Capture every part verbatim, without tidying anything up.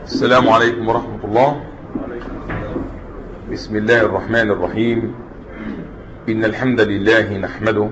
السلام عليكم ورحمة الله. بسم الله الرحمن الرحيم. إن الحمد لله نحمده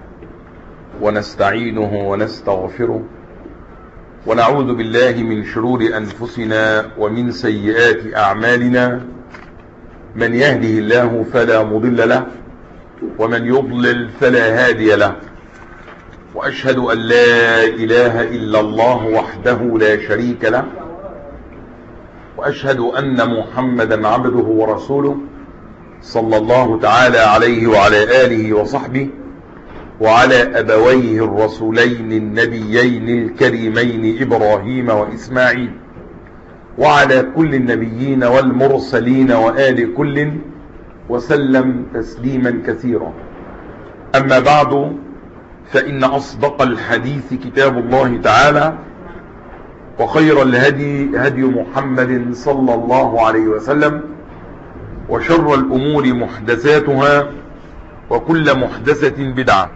ونستعينه ونستغفره ونعوذ بالله من شرور أنفسنا ومن سيئات أعمالنا. من يهده الله فلا مضل له ومن يضلل فلا هادي له، وأشهد أن لا إله إلا الله وحده لا شريك له، وأشهد أن محمدا عبده ورسوله صلى الله تعالى عليه وعلى آله وصحبه وعلى أبويه الرسولين النبيين الكريمين إبراهيم وإسماعيل وعلى كل النبيين والمرسلين وآل كل وسلم تسليما كثيرا. أما بعد، فإن أصدق الحديث كتاب الله تعالى، وخير الهدي هدي محمد صلى الله عليه وسلم، وشر الأمور محدثاتها، وكل محدثة بدعة،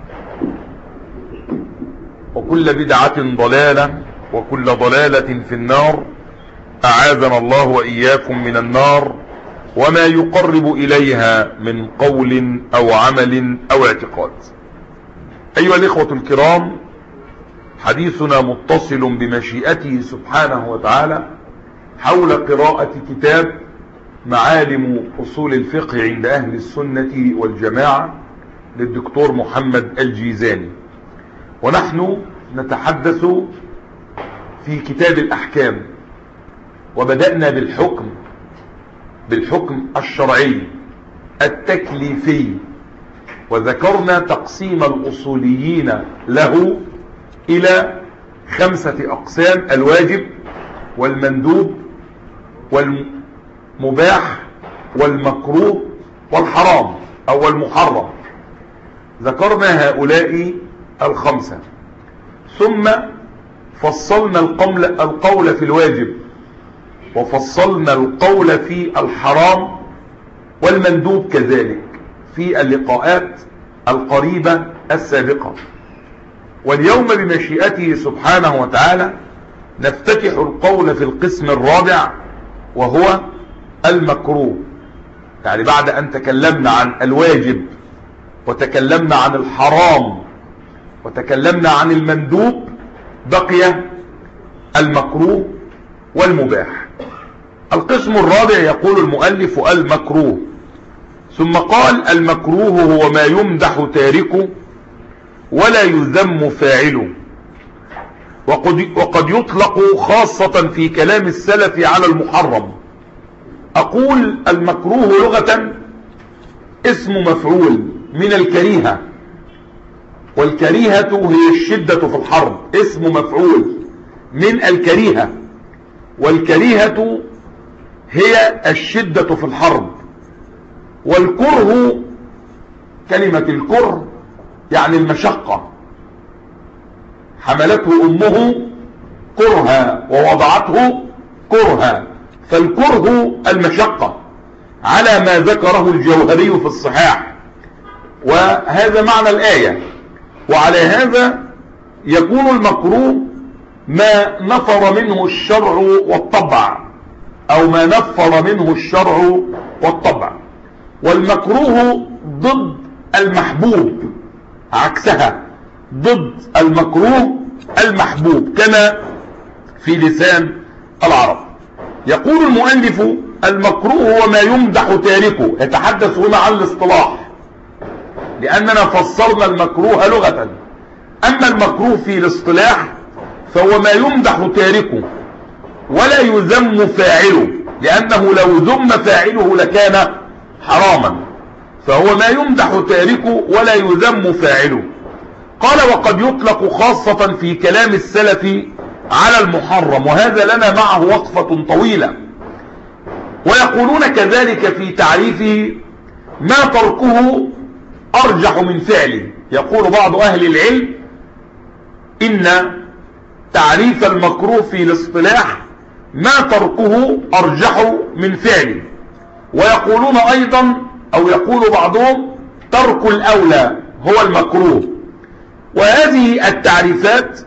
وكل بدعة ضلالة، وكل ضلالة في النار. أعاذنا الله وإياكم من النار وما يقرب إليها من قول أو عمل أو اعتقاد. أيها الإخوة الكرام، حديثنا متصل بمشيئته سبحانه وتعالى حول قراءة كتاب معالم أصول الفقه عند أهل السنة والجماعة للدكتور محمد الجيزاني، ونحن نتحدث في كتاب الأحكام، وبدأنا بالحكم بالحكم الشرعي التكليفي، وذكرنا تقسيم الأصوليين له إلى خمسة أقسام: الواجب والمندوب والمباح والمكروه والحرام أو المحرم. ذكرنا هؤلاء الخمسة، ثم فصلنا القول, القول في الواجب، وفصلنا القول في الحرام والمندوب كذلك في اللقاءات القريبة السابقة. واليوم بمشيئته سبحانه وتعالى نفتتح القول في القسم الرابع، وهو المكروه. يعني بعد أن تكلمنا عن الواجب وتكلمنا عن الحرام وتكلمنا عن المندوب، بقي المكروه والمباح. القسم الرابع يقول المؤلف المكروه، ثم قال: المكروه هو ما يمدح تاركه ولا يذم فاعله، وقد, وقد يطلق خاصة في كلام السلف على المحرم. أقول المكروه لغة اسم مفعول من الكريهة، والكريهة هي الشدة في الحرب، اسم مفعول من الكريهة، والكريهة هي الشدة في الحرب. والكره، كلمة الكره يعني المشقة، حملته أمه كرها ووضعته كرها، فالكره المشقة على ما ذكره الجوهري في الصحاح، وهذا معنى الآية. وعلى هذا يكون المكروه ما نفر منه الشرع والطبع، أو ما نفر منه الشرع والطبع. والمكروه ضد المحبوب، عكسها، ضد المكروه المحبوب، كما في لسان العرب. يقول المؤلف: المكروه هو ما يمدح تاركه. يتحدث هنا عن الاصطلاح، لأننا فسرنا المكروه لغة. أما المكروه في الاصطلاح فهو ما يمدح تاركه ولا يذم فاعله، لأنه لو ذم فاعله لكان حراما، فهو ما يمدح تاركه ولا يذم فاعله. قال: وقد يطلق خاصة في كلام السلف على المحرم، وهذا لنا معه وقفة طويلة. ويقولون كذلك في تعريفه: ما تركه أرجح من فعله. يقول بعض أهل العلم إن تعريف المكروه في الاصطلاح ما تركه أرجح من فعله. ويقولون أيضا، أو يقول بعضهم: ترك الأولى هو المكروه. وهذه التعريفات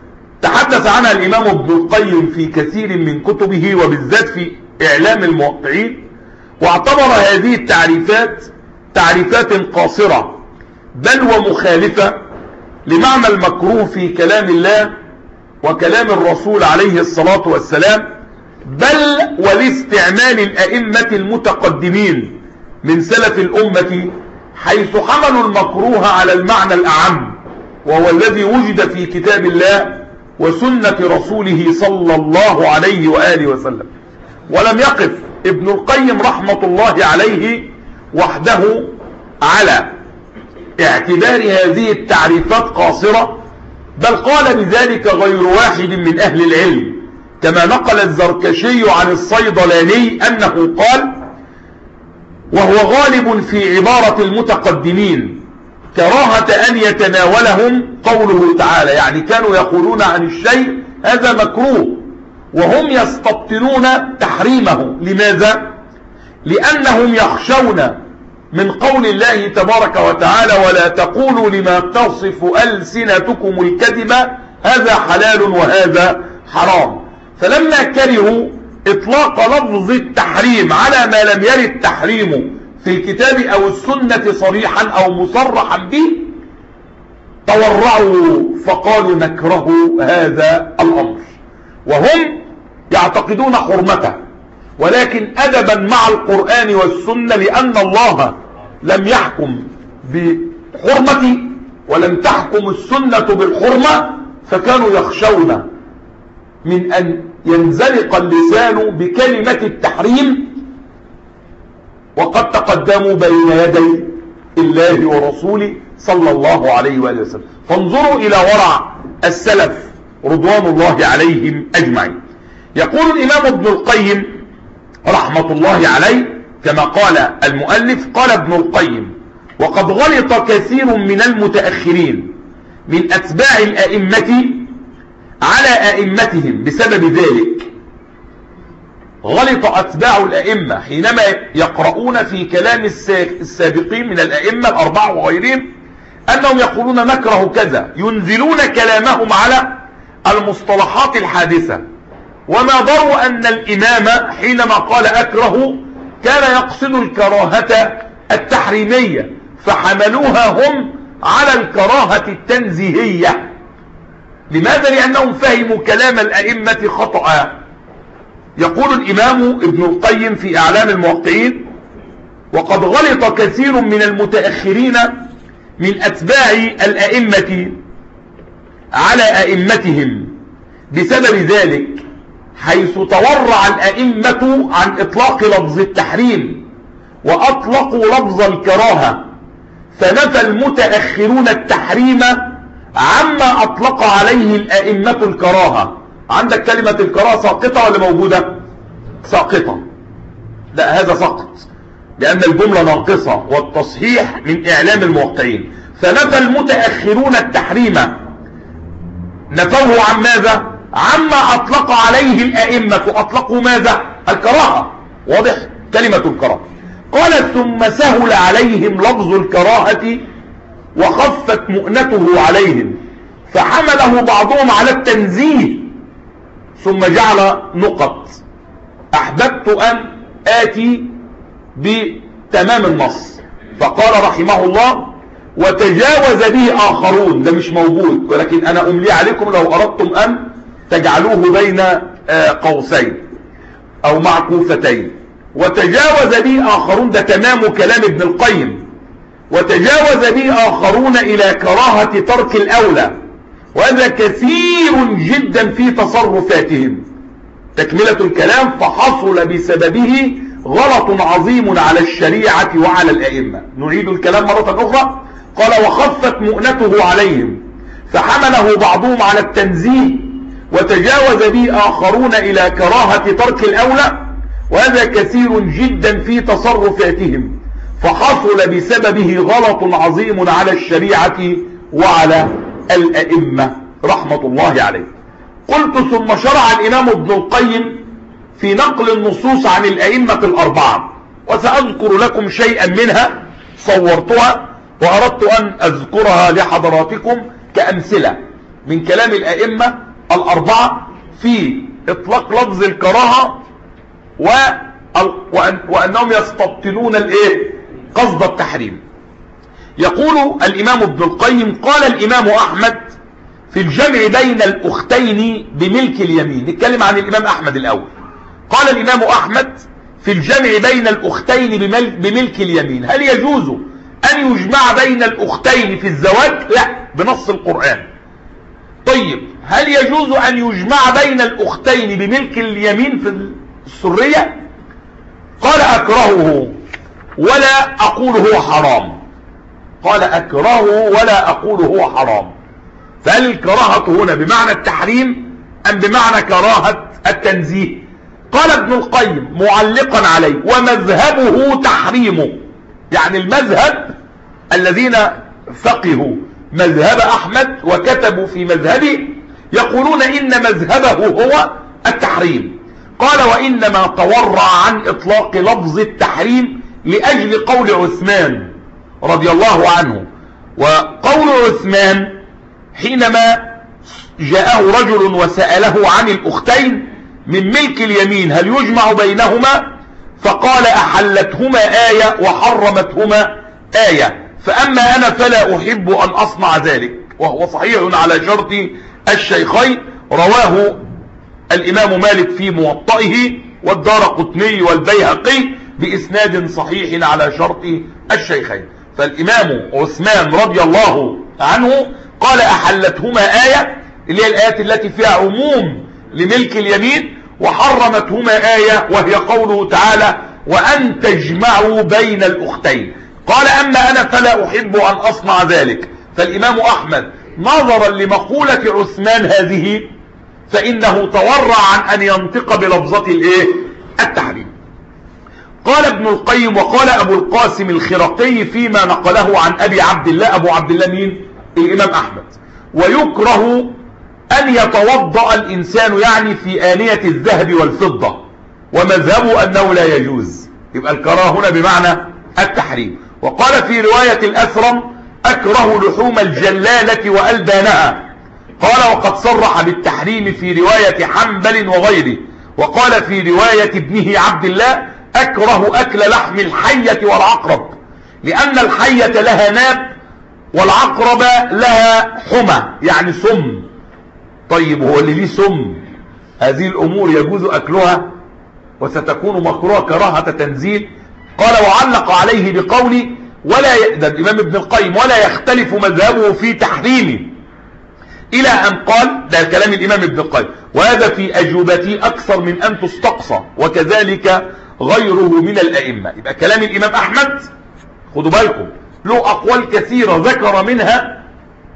تحدث عنها الإمام ابن القيم في كثير من كتبه وبالذات في إعلام الموقعين، واعتبر هذه التعريفات تعريفات قاصرة بل ومخالفة لمعنى المكروه في كلام الله وكلام الرسول عليه الصلاة والسلام، بل ولاستعمال الأئمة المتقدمين من سلف الأمة، حيث حملوا المكروه على المعنى الأعم وهو الذي وجد في كتاب الله وسنة رسوله صلى الله عليه وآله وسلم. ولم يقف ابن القيم رحمة الله عليه وحده على اعتبار هذه التعريفات قاصرة، بل قال بذلك غير واحد من أهل العلم، كما نقل الزركشي عن الصيدلاني أنه قال، وهو غالب في عبارة المتقدمين، كراهة أن يتناولهم قوله تعالى، يعني كانوا يقولون عن الشيء هذا مكروه وهم يستبطنون تحريمه. لماذا؟ لأنهم يخشون من قول الله تبارك وتعالى ولا تقولوا لما تصف ألسنتكم الكذب هذا حلال وهذا حرام. فلما كرهوا إطلاق لفظ التحريم على ما لم يرد تحريمه في الكتاب أو السنة صريحا أو مصرحا به، تورعوا فقالوا نكره هذا الأمر، وهم يعتقدون حرمته، ولكن أدبا مع القرآن والسنة، لأن الله لم يحكم بحرمة ولم تحكم السنة بالحرمة، فكانوا يخشون من أن ينزلق اللسان بكلمة التحريم وقد تقدموا بين يدي الله ورسوله صلى الله عليه وآله وسلم. فانظروا إلى ورع السلف رضوان الله عليهم أجمعين. يقول الإمام ابن القيم رحمة الله عليه كما قال المؤلف، قال ابن القيم: وقد غلط كثير من المتأخرين من أتباع الأئمة على أئمتهم بسبب ذلك. غلط أتباع الأئمة حينما يقرؤون في كلام السابقين من الأئمة الأربعة وغيرهم أنهم يقولون نكره كذا، ينزلون كلامهم على المصطلحات الحادثة، وما ضروا أن الإمام حينما قال أكره كان يقصد الكراهة التحريمية، فحملوها هم على الكراهة التنزيهية. لماذا؟ لأنهم فهموا كلام الأئمة خطأ. يقول الإمام ابن القيم في أعلام الموقعين: وقد غلط كثير من المتأخرين من أتباع الأئمة على أئمتهم بسبب ذلك، حيث تورع الأئمة عن إطلاق لفظ التحريم وأطلقوا لفظ الكراهة، فنفى المتأخرون التحريم عما أطلق عليه الأئمة الكراهة. عندك كلمة الكراهة ساقطة ولا موجودة؟ ساقطة. لا، هذا سقط لأن الجملة ناقصة، والتصحيح من إعلام الموقعين. فنفى المتأخرون التحريم، نفوه عن ماذا؟ عما أطلق عليه الأئمة. أطلقوا ماذا؟ الكراهة. واضح؟ كلمة الكراهة. قال: ثم سهل عليهم لفظ الكراهة وخفت مؤنته عليهم، فحمله بعضهم على التنزيه، ثم جعل نقط: أحببت أن آتي بتمام النص. فقال رحمه الله: وتجاوز به آخرون. ده مش موجود، ولكن أنا أملي عليكم لو أردتم أن تجعلوه بين قوسين أو معكوفتين. وتجاوز به آخرون، ده تمام كلام ابن القيم. وتجاوز به آخرون إلى كراهة ترك الأولى، وهذا كثير جدا في تصرفاتهم. تكملة الكلام: فحصل بسببه غلط عظيم على الشريعة وعلى الأئمة. نعيد الكلام مرة أخرى. قال: وخفت مؤنته عليهم، فحمله بعضهم على التنزيه، وتجاوز به آخرون إلى كراهة ترك الأولى، وهذا كثير جدا في تصرفاتهم، فحصل بسببه غلط عظيم على الشريعة وعلى الأئمة رحمة الله عليه. قلت: ثم شرع الإمام ابن القيم في نقل النصوص عن الأئمة الأربعة، وسأذكر لكم شيئا منها صورتها وأردت أن أذكرها لحضراتكم كأمثلة من كلام الأئمة الأربعة في إطلاق لفظ الكراهة وأنهم يستبطنون الإيه؟ قصد التحريم. يقول الإمام ابن القيم: قال الإمام أحمد في الجمع بين الأختين بملك اليمين. نتكلم عن الإمام أحمد الأول. قال الإمام أحمد في الجمع بين الأختين بملك اليمين: هل يجوز أن يجمع بين الأختين في الزواج؟ لا، بنص القرآن. طيب، هل يجوز أن يجمع بين الأختين بملك اليمين في السرية؟ قال: أكرهه ولا أقول هو حرام. قال: أكرهه ولا أقول هو حرام. فهل الكراهة هنا بمعنى التحريم أم بمعنى كراهة التنزيه؟ قال ابن القيم معلقا عليه: ومذهبه تحريمه. يعني المذهب الذين فقهوا مذهب أحمد وكتبوا في مذهبه يقولون إن مذهبه هو التحريم. قال: وإنما تورع عن إطلاق لفظ التحريم لأجل قول عثمان رضي الله عنه. وقول عثمان حينما جاءه رجل وسأله عن الأختين من ملك اليمين هل يجمع بينهما، فقال: أحلتهما آية وحرمتهما آية، فأما أنا فلا أحب أن أصنع ذلك. وهو صحيح على شرط الشيخين، رواه الإمام مالك في موطئه والدارقطني والبيهقي بإسناد صحيح على شرط الشيخين. فالإمام عثمان رضي الله عنه قال: أحلتهما آية، اللي هي الآيات التي فيها عموم لملك اليمين، وحرمتهما آية وهي قوله تعالى: وأن تجمعوا بين الأختين. قال: أما أنا فلا أحب أن أصنع ذلك. فالإمام أحمد نظرا لمقولة عثمان هذه فإنه تورع عن أن ينطق بلفظة الإيه؟ التحريم. قال ابن القيم: وقال أبو القاسم الخرقي فيما نقله عن أبي عبد الله. أبو عبد الله مين؟ الإمام أحمد. ويكره أن يتوضأ الإنسان يعني في آنية الذهب والفضة، ومذهبه أنه لا يجوز. يبقى الكراهة هنا بمعنى التحريم. وقال في رواية الأثرم: أكره لحوم الجلالة وألبانها. قال: وقد صرح بالتحريم في رواية حنبل وغيره. وقال في رواية ابنه عبد الله: أكره أكل لحم الحية والعقرب، لأن الحية لها ناب والعقرب لها حمى يعني سم. طيب، هو اللي ليه سم هذه الأمور يجوز أكلها وستكون مكروهة كراهة تنزيل؟ قال: وعلق عليه بقوله ولا ي... ده الإمام ابن القيم: ولا يختلف مذهبه في تحريمه، إلى أن قال، ده كلام الإمام ابن القيم: وهذا في أجوبتي أكثر من أن تستقصى، وكذلك غيره من الأئمة. يبقى كلام الإمام أحمد خدوا بالكم له أقوال كثيرة ذكر منها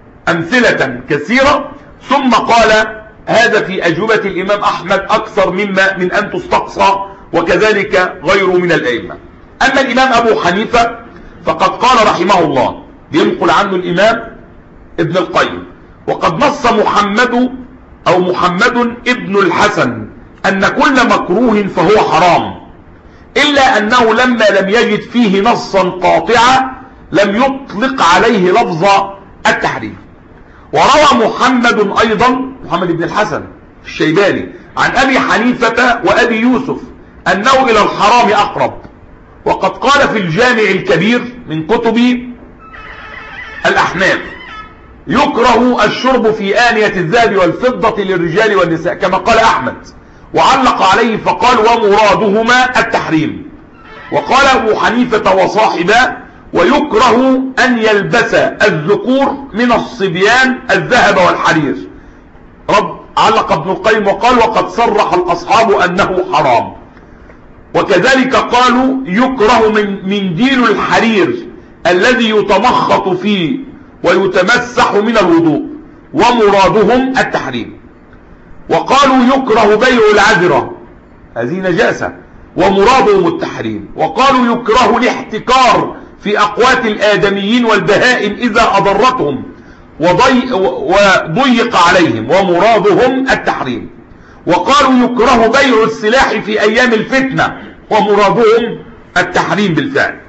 أمثلة كثيرة، ثم قال هذا في أجوبة الإمام أحمد أكثر مما من أن تستقصى، وكذلك غيره من الأئمة. أما الإمام أبو حنيفة فقد قال رحمه الله، بينقل عنه الإمام ابن القيم: وقد نص محمد أو محمد ابن الحسن أن كل مكروه فهو حرام، إلا أنه لما لم يجد فيه نصا قاطعا لم يطلق عليه لفظ التحريم. وروى محمد أيضا، محمد بن الحسن الشيباني، عن أبي حنيفة وأبي يوسف أنه إلى الحرام أقرب. وقد قال في الجامع الكبير من كتب الأحناف: يكره الشرب في آنية الذهب والفضة للرجال والنساء، كما قال أحمد. وعلق عليه فقال: ومرادهما التحريم. وقال أبو حنيفة وصاحبه: ويكره أن يلبس الذكور من الصبيان الذهب والحرير. رب علق ابن القيم وقال: وقد صرح الأصحاب أنه حرام. وكذلك قالوا: يكره من منديل الحرير الذي يتمخط فيه ويتمسح من الوضوء، ومرادهم التحريم. وقالوا: يكره بيع العذرة، هذه نجاسة، ومرادهم التحريم. وقالوا: يكره الاحتكار في أقوات الآدميين والبهائم إذا أضرتهم وضي وضيق عليهم، ومرادهم التحريم. وقالوا: يكره بيع السلاح في أيام الفتنة، ومرادهم التحريم بالفعل.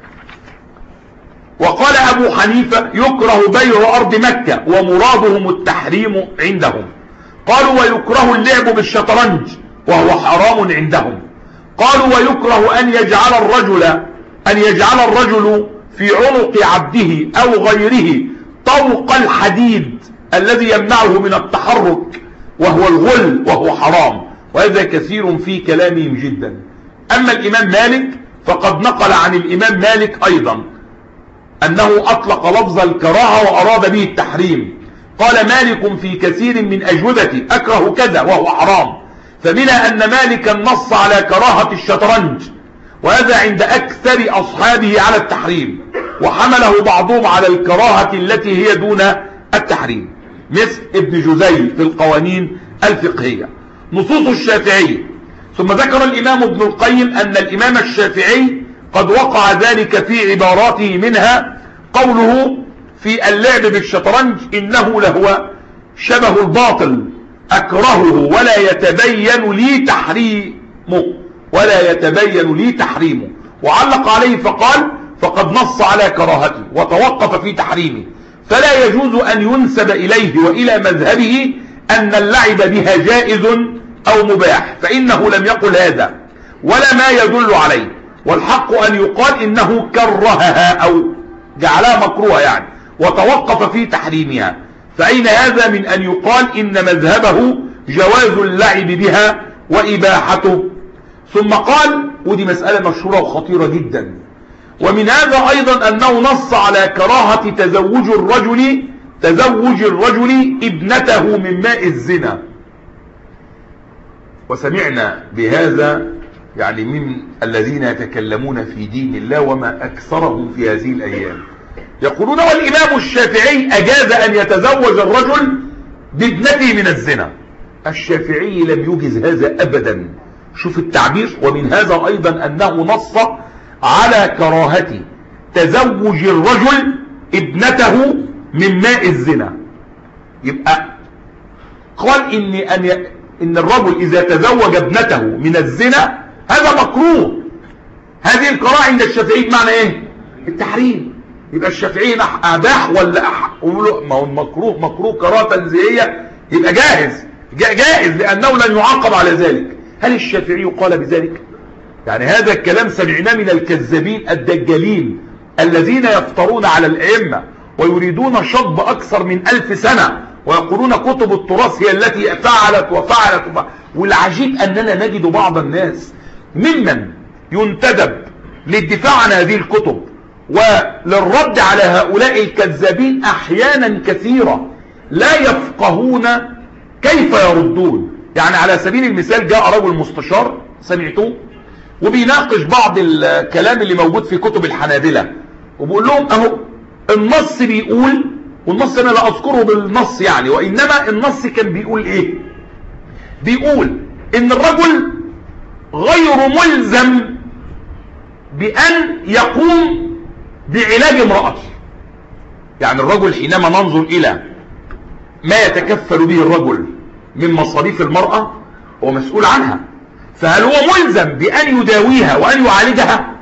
وقال أبو حنيفة: يكره بيع أرض مكة، ومرادهم التحريم عندهم. قالوا ويكره اللعب بالشطرنج وهو حرام عندهم. قالوا ويكره أن يجعل الرجل أن يجعل الرجل في عنق عبده أو غيره طوق الحديد الذي يمنعه من التحرك وهو الغل وهو حرام، وهذا كثير في كلامهم جدا. أما الإمام مالك فقد نقل عن الإمام مالك أيضا أنه أطلق لفظ الكراهة وأراد به التحريم. قال مالك في كثير من أجوبتي أكره كذا وهو حرام، فمنها أن مالكا نص على كراهة الشطرنج، وهذا عند أكثر أصحابه على التحريم، وحمله بعضهم على الكراهة التي هي دون التحريم، مثل ابن جزي في القوانين الفقهية. نصوص الشافعي. ثم ذكر الإمام ابن القيم أن الإمام الشافعي قد وقع ذلك في عباراته، منها قوله في اللعب بالشطرنج إنه لهو شبه الباطل أكرهه ولا يتبين لي تحريمه ولا يتبين لي تحريمه وعلق عليه فقال فقد نص على كراهته وتوقف في تحريمه، فلا يجوز أن ينسب إليه وإلى مذهبه أن اللعب بها جائز أو مباح، فإنه لم يقل هذا ولا ما يدل عليه، والحق أن يقال إنه كرهها أو جعلها مكروهة يعني وتوقف في تحريمها. فأين هذا من أن يقال إن مذهبه جواز اللعب بها وإباحته؟ ثم قال، ودي مسألة مشهورة وخطيرة جدا، ومن هذا أيضا أنه نص على كراهة تزوج الرجل تزوج الرجل ابنته من ماء الزنا. وسمعنا بهذا يعني من الذين يتكلمون في دين الله وما أكثرهم في هذه الأيام، يقولون والإمام الشافعي أجاز أن يتزوج الرجل بابنته من الزنا. الشافعي لم يجز هذا أبدا، شوف التعبير. ومن هذا أيضا أنه نص على كراهة تزوج الرجل ابنته من ماء الزنا. يبقى قال إن, أن ي... إن الرجل إذا تزوج ابنته من الزنا هذا مكروه. هذه الكراهة عند الشافعي بمعنى إيه؟ التحريم. يبقى الشافعي أباح ولا أح... ما هو مكروه مكروه كراهة تنزيهية، يبقى جاهز جائز لأنه لن يعاقب على ذلك. هل الشافعي قال بذلك؟ يعني هذا الكلام سمعناه من الكذابين الدجالين الذين يفترون على الأئمة ويريدون شطب أكثر من ألف سنة، ويقولون كتب التراث هي التي فعلت وفعلت وفعلت. والعجيب أننا نجد بعض الناس ممن ينتدب للدفاع عن هذه الكتب وللرد على هؤلاء الكذابين أحيانا كثيرة لا يفقهون كيف يردون. يعني على سبيل المثال جاء رجل مستشار سمعتوه وبيناقش بعض الكلام اللي موجود في كتب الحنابلة، وبيقول لهم اهو النص بيقول، والنص انا لا اذكره بالنص يعني، وانما النص كان بيقول ايه؟ بيقول ان الرجل غير ملزم بان يقوم بعلاج امرأته. يعني الرجل حينما ننظر الى ما يتكفل به الرجل من مصاريف المرأة هو مسؤول عنها، فهل هو ملزم بأن يداويها وأن يعالجها؟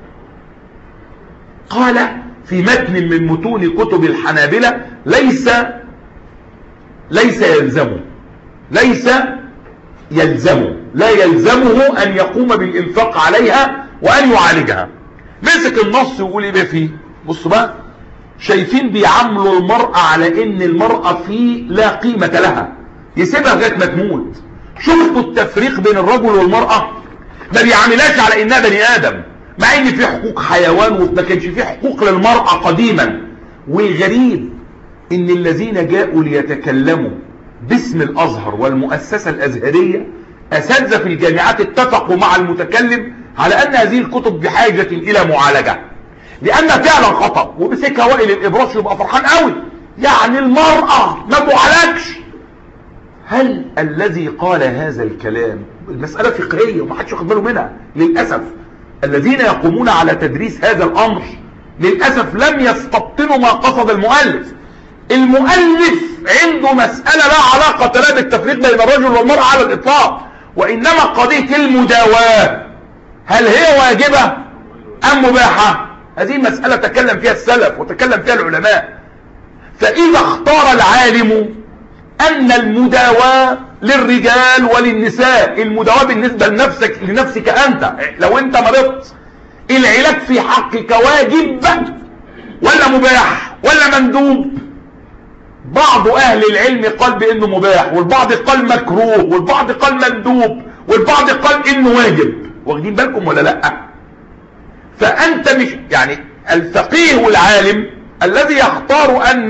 قال في متن من متون كتب الحنابلة ليس ليس يلزمه ليس يلزمه لا يلزمه أن يقوم بالإنفاق عليها وأن يعالجها. مسك النص ويقول ايه بقى فيه؟ بصوا بقى، شايفين بيعاملوا المرأة على ان المرأة فيه لا قيمة لها، يسيبها لغايه ما تموت. شفتوا التفريق بين الرجل والمرأة؟ ما بيعاملهاش على انها بني ادم، مع ان في حقوق حيوان وما كانش في حقوق للمرأة قديما. والغريب ان الذين جاءوا ليتكلموا باسم الازهر والمؤسسة الازهرية اساتذة في الجامعات اتفقوا مع المتكلم على ان هذه الكتب بحاجة الى معالجة، لان فعلا خطأ. ومسكها وائل الابراش يبقى فرحان قوي، يعني المرأة ما تعالجش. هل الذي قال هذا الكلام، المسألة فقهية ومحدش واخد باله منها للأسف، الذين يقومون على تدريس هذا الأمر للأسف لم يستبطنوا ما قصد المؤلف. المؤلف عنده مسألة لا علاقة لا بالتفريق بين الرجل والمرأة على الإطلاق، وإنما قضية المداواة هل هي واجبة أم مباحة؟ هذه مسألة تكلم فيها السلف وتكلم فيها العلماء. فإذا اختار العالم ان المداواة للرجال وللنساء. المداواة بالنسبة لنفسك لنفسك انت، لو انت مرضت العلاج في حقك واجب ولا مباح ولا مندوب؟ بعض اهل العلم قال بانه مباح، والبعض قال مكروه، والبعض قال مندوب، والبعض قال انه واجب. واخدين بالكم ولا لا؟ فانت مش يعني الفقيه والعالم الذي يختار ان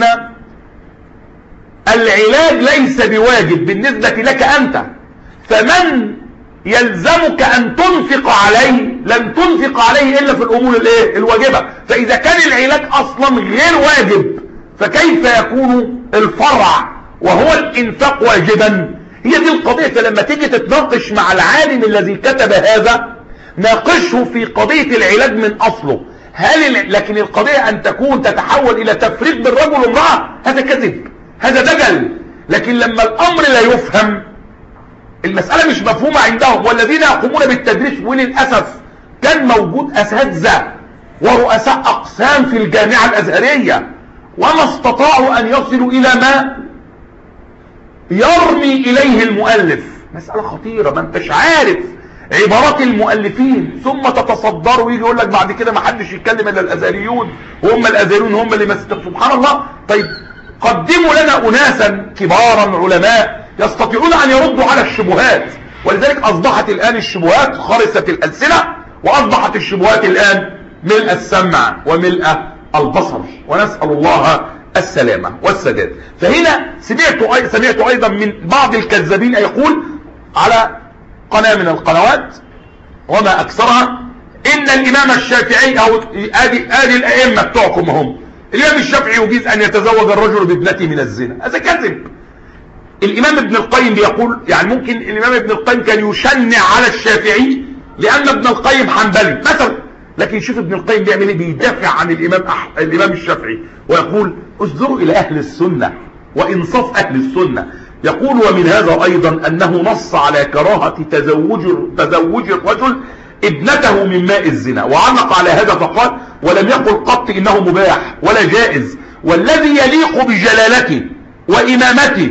العلاج ليس بواجب بالنسبة لك انت، فمن يلزمك ان تنفق عليه لن تنفق عليه الا في الامور الايه الواجبة. فاذا كان العلاج اصلا غير واجب فكيف يكون الفرع وهو الانفاق واجبا؟ هي دي القضية. فلما تيجي تتناقش مع العالم الذي كتب هذا ناقشه في قضية العلاج من اصله. هل لكن القضية ان تكون تتحول الى تفريق بين رجل وامرأة، هذا كذب، هذا دجل. لكن لما الامر لا يفهم، المسألة مش مفهومة عندهم، والذين يقومون بالتدريس وللأسف كان موجود اساتذة ورؤساء اقسام في الجامعة الازهرية وما استطاعوا ان يصلوا الى ما يرمي اليه المؤلف. مسألة خطيرة، ما انتش عارف عبارات المؤلفين ثم تتصدر ويجي يقول لك بعد كده ما حدش يتكلم الا الازهريون، وهم الازهريون هم اللي مسك. سبحان الله. طيب قدموا لنا اناسا كبارا علماء يستطيعون ان يردوا على الشبهات، ولذلك اصبحت الان الشبهات خرست الالسنة، واصبحت الشبهات الان ملء السمع وملء البصر، ونسأل الله السلامة والسداد. فهنا سمعت سمعت ايضا من بعض الكذابين يقول على قناة من القنوات وما اكثرها ان الامام الشافعي او ادي ادي الائمة بتوعكم هم، الامام الشافعي يجيز ان يتزوج الرجل بابنته من الزنا. هذا كذب. الامام ابن القيم بيقول، يعني ممكن الامام ابن القيم كان يشنع على الشافعي لان ابن القيم حنبلي مثلا، لكن شوف ابن القيم بيعمل ايه، بيدافع عن الامام أح... الامام الشافعي ويقول انظروا الى اهل السنة وانصاف اهل السنة. يقول ومن هذا ايضا انه نص على كراهة تزوج تزوج الرجل ابنته من ماء الزنا، وعلق على هذا فقال ولم يقل قط انه مباح ولا جائز، والذي يليق بجلالته وامامته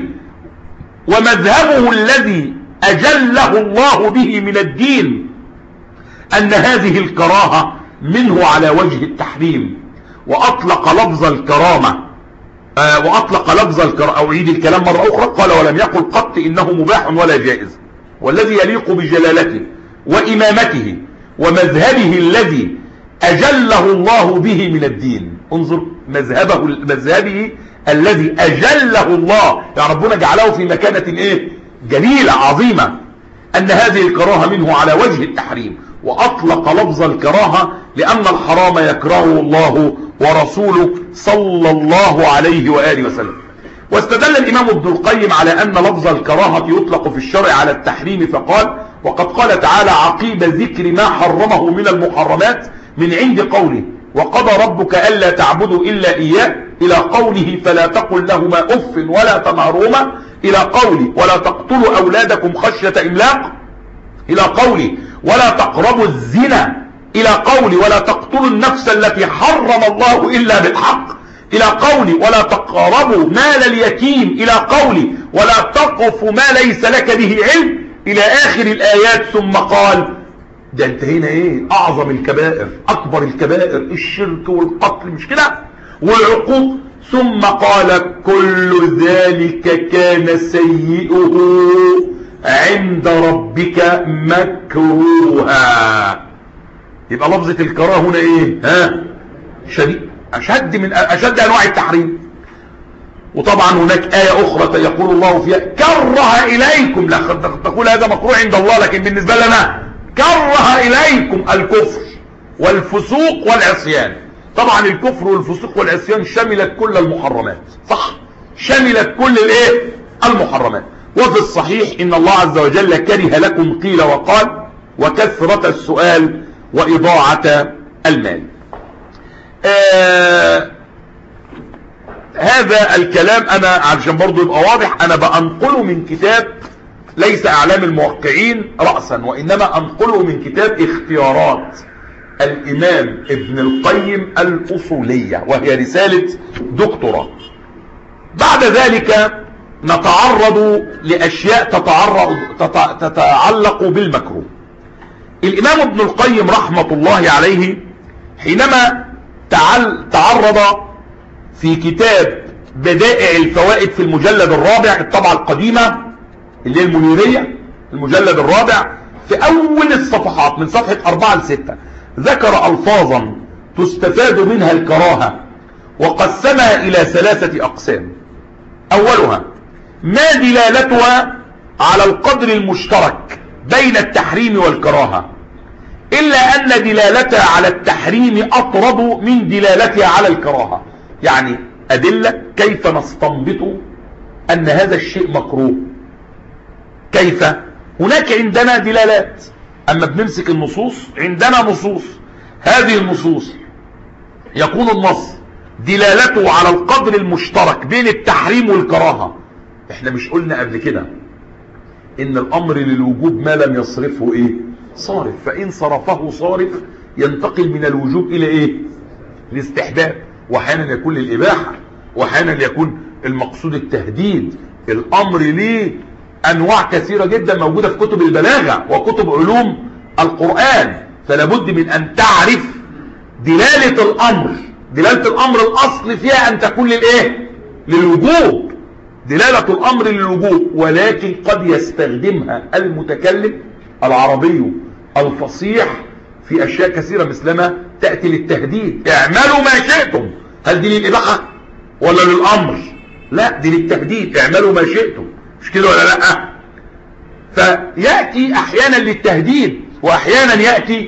ومذهبه الذي اجله الله به من الدين ان هذه الكراهة منه على وجه التحريم، واطلق لفظ الكرامة آه واطلق لفظ الكرامة او عيد الكلام مرة اخرى، قال ولم يقل قط انه مباح ولا جائز، والذي يليق بجلالته وامامته ومذهبه الذي اجله الله به من الدين. انظر مذهبه مذهبه الذي اجله الله، يعني ربنا جعله في مكانة ايه جليلة عظيمة، ان هذه الكراهة منه على وجه التحريم، واطلق لفظ الكراهة لان الحرام يكرهه الله ورسوله صلى الله عليه وآله وسلم. واستدل الامام ابن القيم على ان لفظ الكراهة يطلق في الشرع على التحريم فقال وقد قال تعالى عقيب ذكر ما حرمه من المحرمات من عند قوله وقضى ربك ألا تعبدوا إلا إياه إلى قوله فلا تقل لهما أف ولا تنهرهما إلى قوله ولا تقتلوا أولادكم خشية إملاق إلى قوله ولا تقربوا الزنا إلى قوله ولا تقتلوا النفس التي حرم الله إلا بالحق إلى قوله ولا تقربوا مال اليتيم إلى قوله ولا تقف ما ليس لك به علم إلى آخر الآيات. ثم قال ده انتهينا ايه اعظم الكبائر اكبر الكبائر الشرك والقتل مش كده والعقوق، ثم قال كل ذلك كان سيئه عند ربك مكروها. يبقى لفظة الكراهة هنا ايه ها شديد اشد من اشد انواع التحريم. وطبعا هناك آية اخرى يقول الله فيها كره اليكم، لا تقول هذا مكروه عند الله لكن بالنسبة لنا كره إليكم الكفر والفسوق والعصيان. طبعا الكفر والفسوق والعصيان شملت كل المحرمات، صح شملت كل الايه المحرمات. وفي الصحيح ان الله عز وجل كره لكم قيل وقال وكثرة السؤال وإضاعة المال. آه هذا الكلام انا عشان برضو يبقى واضح انا بأنقله من كتاب ليس اعلام الموقعين رأسا، وانما انقله من كتاب اختيارات الامام ابن القيم الاصولية، وهي رسالة دكتوراه. بعد ذلك نتعرض لأشياء تتعرض تتعلق بالمكروه. الإمام ابن القيم رحمة الله عليه حينما تعرض في كتاب بدائع الفوائد في المجلد الرابع، الطبعة القديمة اللي هي المنيرية، المجلد الرابع، في أول الصفحات من صفحة أربعة لستة ذكر ألفاظا تستفاد منها الكراهة وقسمها إلى ثلاثة أقسام. أولها ما دلالتها على القدر المشترك بين التحريم والكراهة، إلا أن دلالتها على التحريم أطرد من دلالتها على الكراهة. يعني أدلة كيف نستنبط أن هذا الشيء مكروه. كيف؟ هناك عندنا دلالات، أما بنمسك النصوص عندنا نصوص، هذه النصوص يكون النص دلالته على القدر المشترك بين التحريم والكراهة. احنا مش قلنا قبل كده ان الامر للوجوب ما لم يصرفه ايه؟ صارف، فان صرفه صارف ينتقل من الوجوب الى ايه؟ الاستحباب، واحيانا يكون للاباحة، واحيانا يكون المقصود التهديد. الامر ليه انواع كثيرة جدا موجودة في كتب البلاغة وكتب علوم القرآن، فلا بد من ان تعرف دلالة الامر. دلالة الامر الاصل فيها ان تكون للايه؟ للوجوب، دلالة الامر للوجوب، ولكن قد يستخدمها المتكلم العربي الفصيح في اشياء كثيرة مثلما تأتي للتهديد، اعملوا ما شئتم. هل دي للإباحة ولا للامر؟ لا، دي للتهديد، اعملوا ما شئتم، مش كده ولا لا؟ فيأتي احيانا للتهديد واحيانا يأتي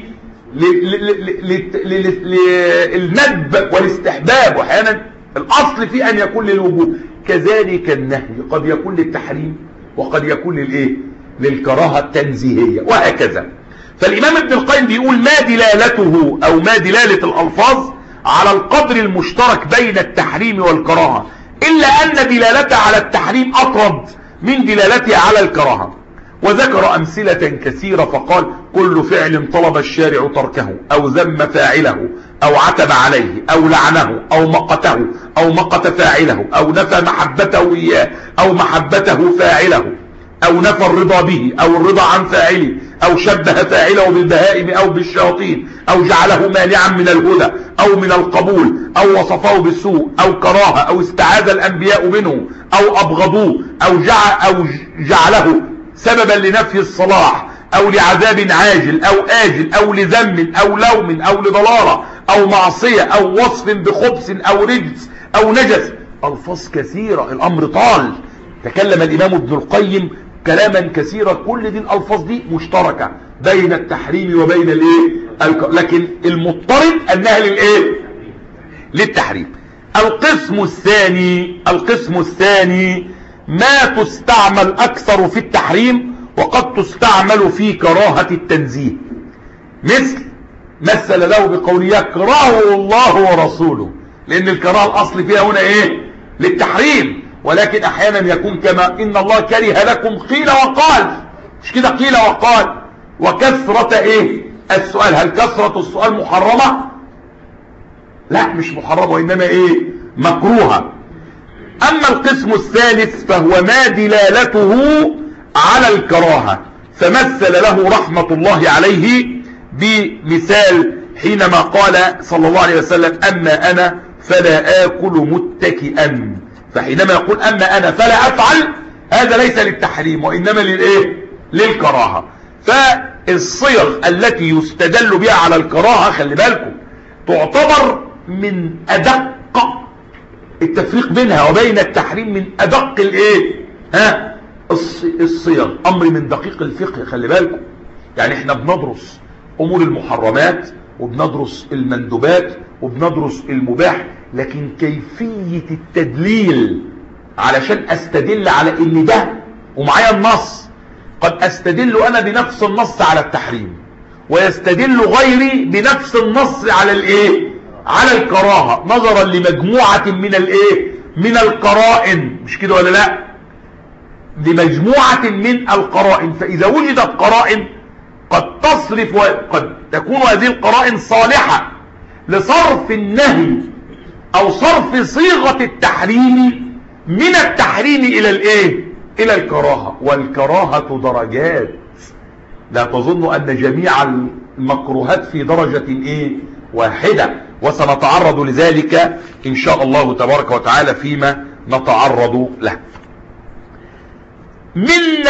للندب والاستحباب، واحيانا الاصل في ان يكون للوجوب. كذلك النهي قد يكون للتحريم وقد يكون للايه؟ للكراهه التنزيهيه، وهكذا. فالامام ابن القيم بيقول ما دلالته او ما دلاله الالفاظ على القدر المشترك بين التحريم والكراهه، الا ان دلالتها على التحريم اطرد من دلالتها على الكراهه. وذكر أمثلة كثيرة فقال كل فعل طلب الشارع تركه أو ذم فاعله أو عتب عليه أو لعنه أو مقته أو مقت فاعله أو نفى محبته إياه أو محبته فاعله أو نفى الرضا به أو الرضا عن فاعله أو شبه فاعله بالبهائم أو بالشياطين أو جعله مانعا من الهدى أو من القبول أو وصفه بالسوء أو كراهة أو استعاذ الأنبياء منه أو أبغضوه أو جعل أو جعله سببا لنفي الصلاح او لعذاب عاجل او آجل او لذم او لوم او لضلالة او معصية او وصف بخبث او رجس او نجس. الفاظ كثيرة، الامر طال، تكلم الامام ابن القيم كلاما كثيرا، كل دي الالفاظ دي مشتركة بين التحريم وبين الايه؟ لكن المضطرد انها للايه؟ للتحريم. القسم الثاني القسم الثاني ما تستعمل اكثر في التحريم وقد تستعمل في كراهة التنزيه، مثل مثل له بقول يكرهه الله ورسوله، لان الكراهة الاصل فيها هنا ايه؟ للتحريم، ولكن احيانا يكون كما ان الله كره لكم قيل وقال، مش كده؟ قيل وقال. وكثرة ايه؟ السؤال. هل كثرة السؤال محرمة؟ لا، مش محرمة، وانما ايه؟ مكروهة. اما القسم الثالث فهو ما دلالته على الكراهة، فمثل له رحمة الله عليه بمثال حينما قال صلى الله عليه وسلم اما انا فلا اكل متكئا، فحينما يقول اما انا فلا افعل، هذا ليس للتحريم وانما للايه؟ للكراهة. فالصيغ التي يستدل بها على الكراهة خلي بالكم تعتبر من ادق التفريق بينها وبين التحريم، من ادق الايه؟ ها؟ الصيغ. امر من دقيق الفقه، خلي بالكم. يعني احنا بندرس امور المحرمات وبندرس المندوبات وبندرس المباح، لكن كيفية التدليل علشان استدل على ان ده ومعايا النص، قد استدل انا بنفس النص على التحريم ويستدل غيري بنفس النص على الايه؟ على الكراهة، نظرا لمجموعة من الايه؟ من القرائن، مش كده ولا لا؟ لمجموعة من القرائن. فاذا وجدت قرائن قد تصرف وقد تكون هذه القرائن صالحة لصرف النهي او صرف صيغة التحريم من التحريم الى الايه الى الكراهة، والكراهة درجات. لا تظن ان جميع المكروهات في درجة ايه واحدة، وسنتعرض لذلك ان شاء الله تبارك وتعالى فيما نتعرض له. من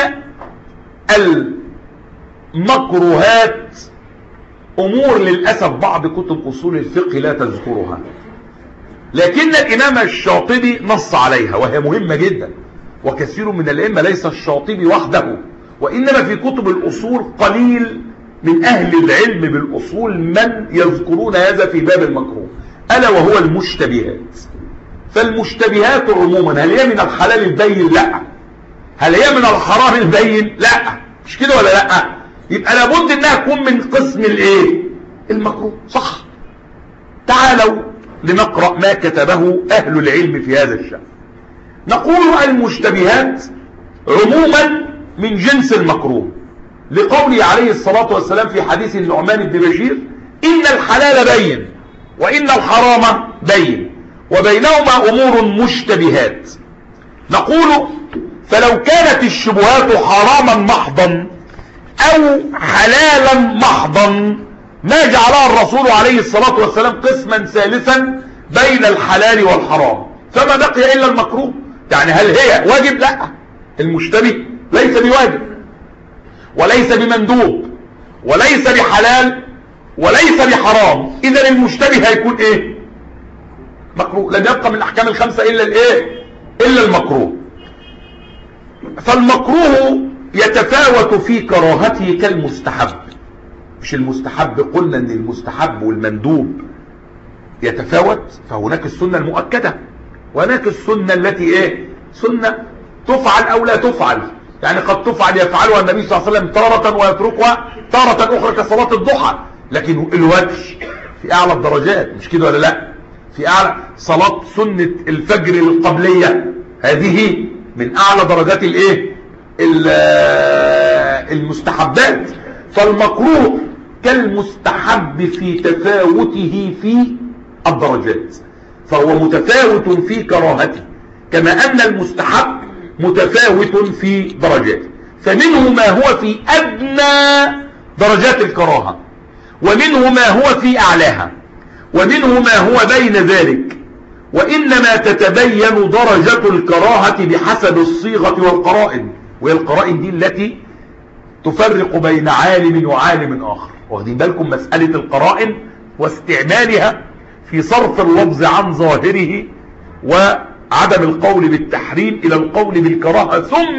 المكروهات امور للأسف بعض كتب اصول الفقه لا تذكرها، لكن الامام الشاطبي نص عليها وهي مهمة جدا، وكثير من الائمة ليس الشاطبي وحده، وانما في كتب الاصول قليل من اهل العلم بالاصول من يذكرون هذا في باب المكروه، الا وهو المشتبهات. فالمشتبهات عموما هل هي من الحلال البين؟ لا. هل هي من الحرام البين؟ لا. مش كده ولا لا؟ يبقى لابد انها تكون من قسم الايه المكروه، صح؟ تعالوا لنقرأ ما كتبه اهل العلم في هذا الشأن. نقول المشتبهات عموما من جنس المكروه، لقوله عليه الصلاة والسلام في حديث النعمان بن بشير: إن الحلال بين وإن الحرام بين وبينهما أمور مشتبهات. نقول فلو كانت الشبهات حراما محضا أو حلالا محضا ما جعلها الرسول عليه الصلاة والسلام قسما ثالثا بين الحلال والحرام، فما بقي إلا المكروه. يعني هل هي واجب؟ لا. المشتبه ليس بواجب وليس بمندوب وليس بحلال وليس بحرام، إذا المشتبه هيكون ايه؟ مكروه. لم يبقى من الأحكام الخمسة إلا الايه إلا المكروه. فالمكروه يتفاوت في كراهته كالمستحب. مش المستحب قلنا ان المستحب والمندوب يتفاوت، فهناك السنة المؤكدة وهناك السنة التي ايه سنة تفعل او لا تفعل. يعني قد تفعل يفعلها النبي صلى الله عليه وسلم تارة ويتركها تارة اخرى كصلاة الضحى، لكن الوجه في اعلى الدرجات، مش كده ولا لا؟ في اعلى صلاة سنة الفجر القبلية هذه من اعلى درجات الايه المستحبات. فالمكروه كالمستحب في تفاوته في الدرجات، فهو متفاوت في كراهته كما ان المستحب متفاوت في درجاته. فمنه ما هو في ادنى درجات الكراهة، ومنه ما هو في اعلاها، ومنه ما هو بين ذلك، وانما تتبين درجة الكراهة بحسب الصيغة والقرائن. وهي القرائن دي التي تفرق بين عالم وعالم آخر. واخدين بالكم مسألة القرائن واستعمالها في صرف اللفظ عن ظاهره وعدم القول بالتحريم إلى القول بالكراهة، ثم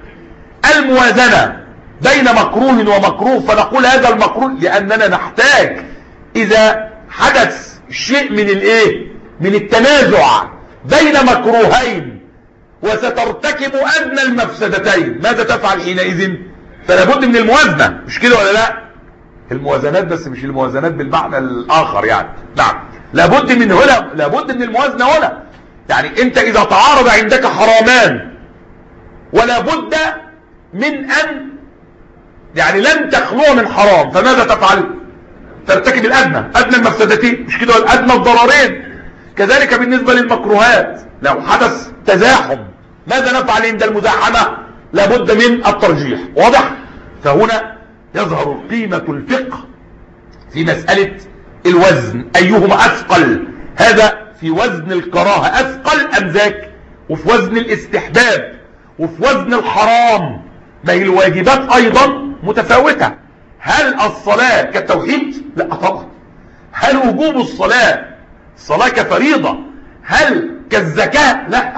الموازنة بين مكروه ومكروه. فنقول هذا المكروه لأننا نحتاج إذا حدث شيء من الايه من التنازع بين مكروهين وسترتكب أدنى المفسدتين، ماذا تفعل حينئذ؟ فلا بد من الموازنة، مش كده ولا لا؟ الموازنات، بس مش الموازنات بالمعنى الآخر يعني. نعم، لابد من هنا، لابد من الموازنة هنا. يعني انت اذا تعارض عندك حرامان ولا بد من ان يعني لن تخلو من حرام، فماذا تفعل؟ ترتكب الادنى، ادنى المفسدتين، مش كده؟ الادنى الضررين. كذلك بالنسبة للمكروهات، لو حدث تزاحم ماذا نفعل عند المزاحمة؟ لابد من الترجيح. واضح؟ فهنا يظهر قيمة الفقه في مسألة الوزن، ايهما اثقل، هذا في وزن الكراهة اثقل ام ذاك، وفي وزن الاستحباب، وفي وزن الحرام. ما هي الواجبات ايضا متفاوتة. هل الصلاة كالتوحيد؟ لا طبعا. هل وجوب الصلاة الصلاة كفريضة؟ هل كالزكاة؟ لا.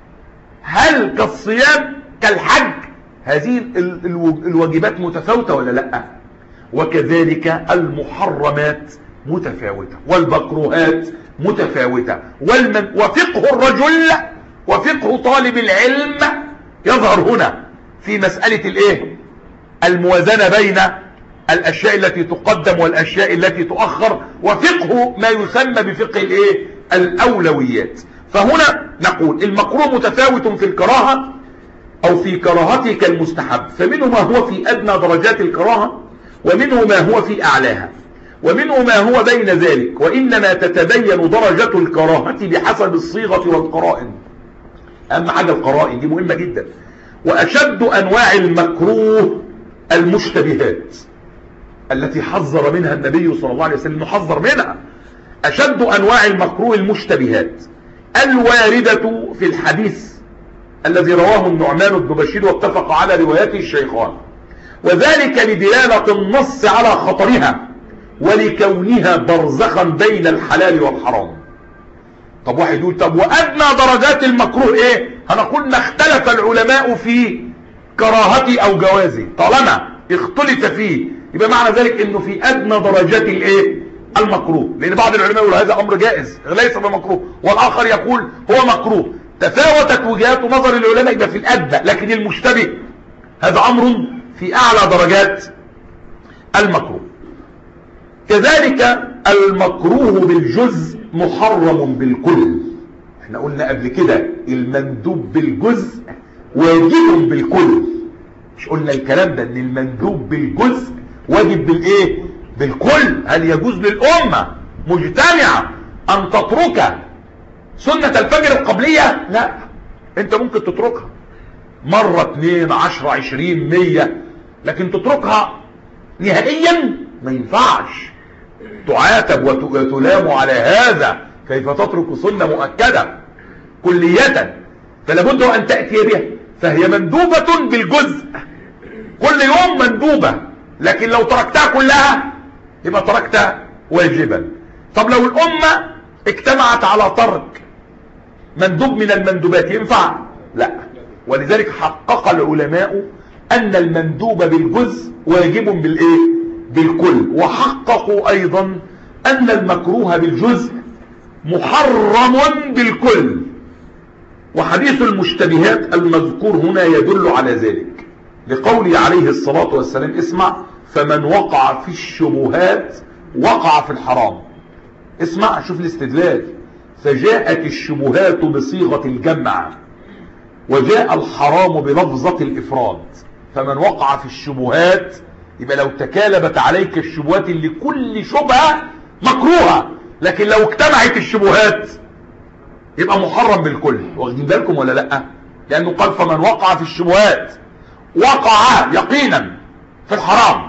هل كالصيام كالحج؟ هذه الواجبات متفاوتة ولا لا؟ وكذلك المحرمات متفاوتة، والمكروهات متفاوتة، والمن وفقه الرجل وفقه طالب العلم يظهر هنا في مسألة الايه الموازنة بين الاشياء التي تقدم والاشياء التي تؤخر، وفقه ما يسمى بفقه الايه الاولويات. فهنا نقول المكروه متفاوت في الكراهة او في كراهته كالمستحب، فمنه ما هو في ادنى درجات الكراهة، ومنه ما هو في اعلاها، ومنه ما هو بين ذلك، وانما تتبين درجة الكراهة بحسب الصيغة والقرائن. اهم حاجة القرائن دي مهمة جدا. واشد انواع المكروه المشتبهات التي حذر منها النبي صلى الله عليه وسلم، حذر منها. اشد انواع المكروه المشتبهات الواردة في الحديث الذي رواه النعمان بن بشير واتفق على روايته الشيخان، وذلك لدلالة النص على خطرها ولكونها برزخا بين الحلال والحرام. طب واحد يقول طب وأدنى درجات المكروه ايه؟ هنقول ما اختلف العلماء في كراهته او جوازه. طالما اختلف فيه يبقى معنى ذلك انه في ادنى درجات الايه؟ المكروه، لان بعض العلماء يقول هذا امر جائز ليس بمكروه، والاخر يقول هو مكروه. تفاوتت وجهات نظر العلماء يبقى في الادنى، لكن المشتبه هذا امر في اعلى درجات المكروه. كذلك المكروه بالجزء محرم بالكل. احنا قلنا قبل كده المندوب بالجزء واجب بالكل، مش قلنا الكلام ده ان المندوب بالجزء واجب بالايه؟ بالكل. هل يجوز للامه مجتمعه ان تترك سنة الفجر القبلية؟ لا، انت ممكن تتركها مرة اتنين عشرة عشرين مية، لكن تتركها نهائيا ما ينفعش، تعاتب وتلام على هذا. كيف تترك سنة مؤكدة كلية؟ فلابد ان تأتي بها، فهي مندوبة بالجزء كل يوم مندوبة، لكن لو تركتها كلها يبقى تركتها واجبا. طب لو الامة اجتمعت على ترك مندوب من المندوبات ينفع؟ لا. ولذلك حقق العلماء ان المندوب بالجزء واجب بالايه؟ بالكل. وحققوا ايضا ان المكروه بالجزء محرم بالكل. وحديث المشتبهات المذكور هنا يدل على ذلك، لقوله عليه الصلاة والسلام اسمع فمن وقع في الشبهات وقع في الحرام. اسمع شوف الاستدلال، فجاءت الشبهات بصيغة الجمع وجاء الحرام بلفظة الإفراد. فمن وقع في الشبهات يبقى لو تكالبت عليك الشبهات اللي كل شبهة مكروهة، لكن لو اجتمعت الشبهات يبقى محرم بالكل. واخدين بالكم ولا لا؟ لأنه قال فمن وقع في الشبهات وقع يقينا في الحرام،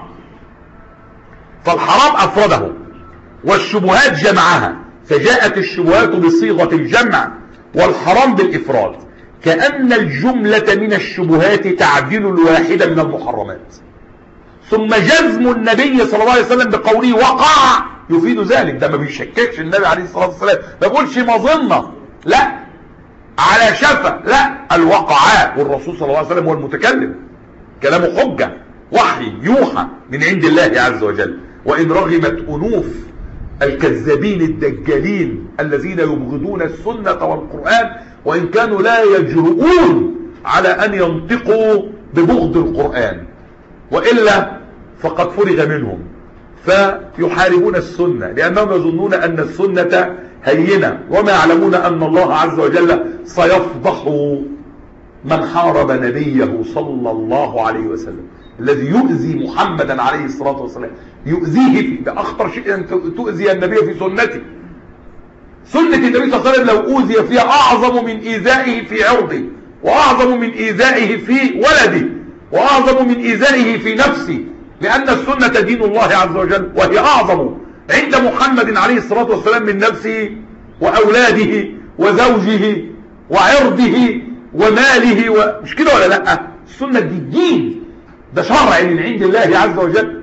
فالحرام أفرده والشبهات جمعها، فجاءت الشبهات بصيغة الجمع والحرام بالإفراد، كأن الجملة من الشبهات تعدل الواحدة من المحرمات. ثم جزم النبي صلى الله عليه وسلم بقوله وقع يفيد ذلك. ده ما بيشككش النبي عليه الصلاة والسلام، ما بيقولش مظنة، لا على شفا، لا الوقع، والرسول صلى الله عليه وسلم هو المتكلم، كلامه حجة وحي يوحى من عند الله عز وجل. وإن رغمت أنوف الكذابين الدجالين الذين يبغضون السنة والقرآن، وإن كانوا لا يجرؤون على أن ينطقوا ببغض القرآن، وإلا فقد فرغ منهم، فيحاربون السنة لأنهم يظنون أن السنة هينة، وما يعلمون أن الله عز وجل سيفضح من حارب نبيه صلى الله عليه وسلم، الذي يؤذي محمدا عليه الصلاة والسلام، يؤذيه في ده أخطر شيء أن تؤذي النبي في سنته. سنة النبي صلى الله عليه وسلم لو أوذي فيها أعظم من إيذائه في عرضه، وأعظم من إيذائه في ولده، وأعظم من إيذائه في نفسه، لأن السنة دين الله عز وجل، وهي أعظم عند محمد عليه الصلاة والسلام من نفسه وأولاده وزوجه وعرضه وماله و... مش كده ولا لا؟ السنة دي الدين، ده شرع من عند الله عز وجل.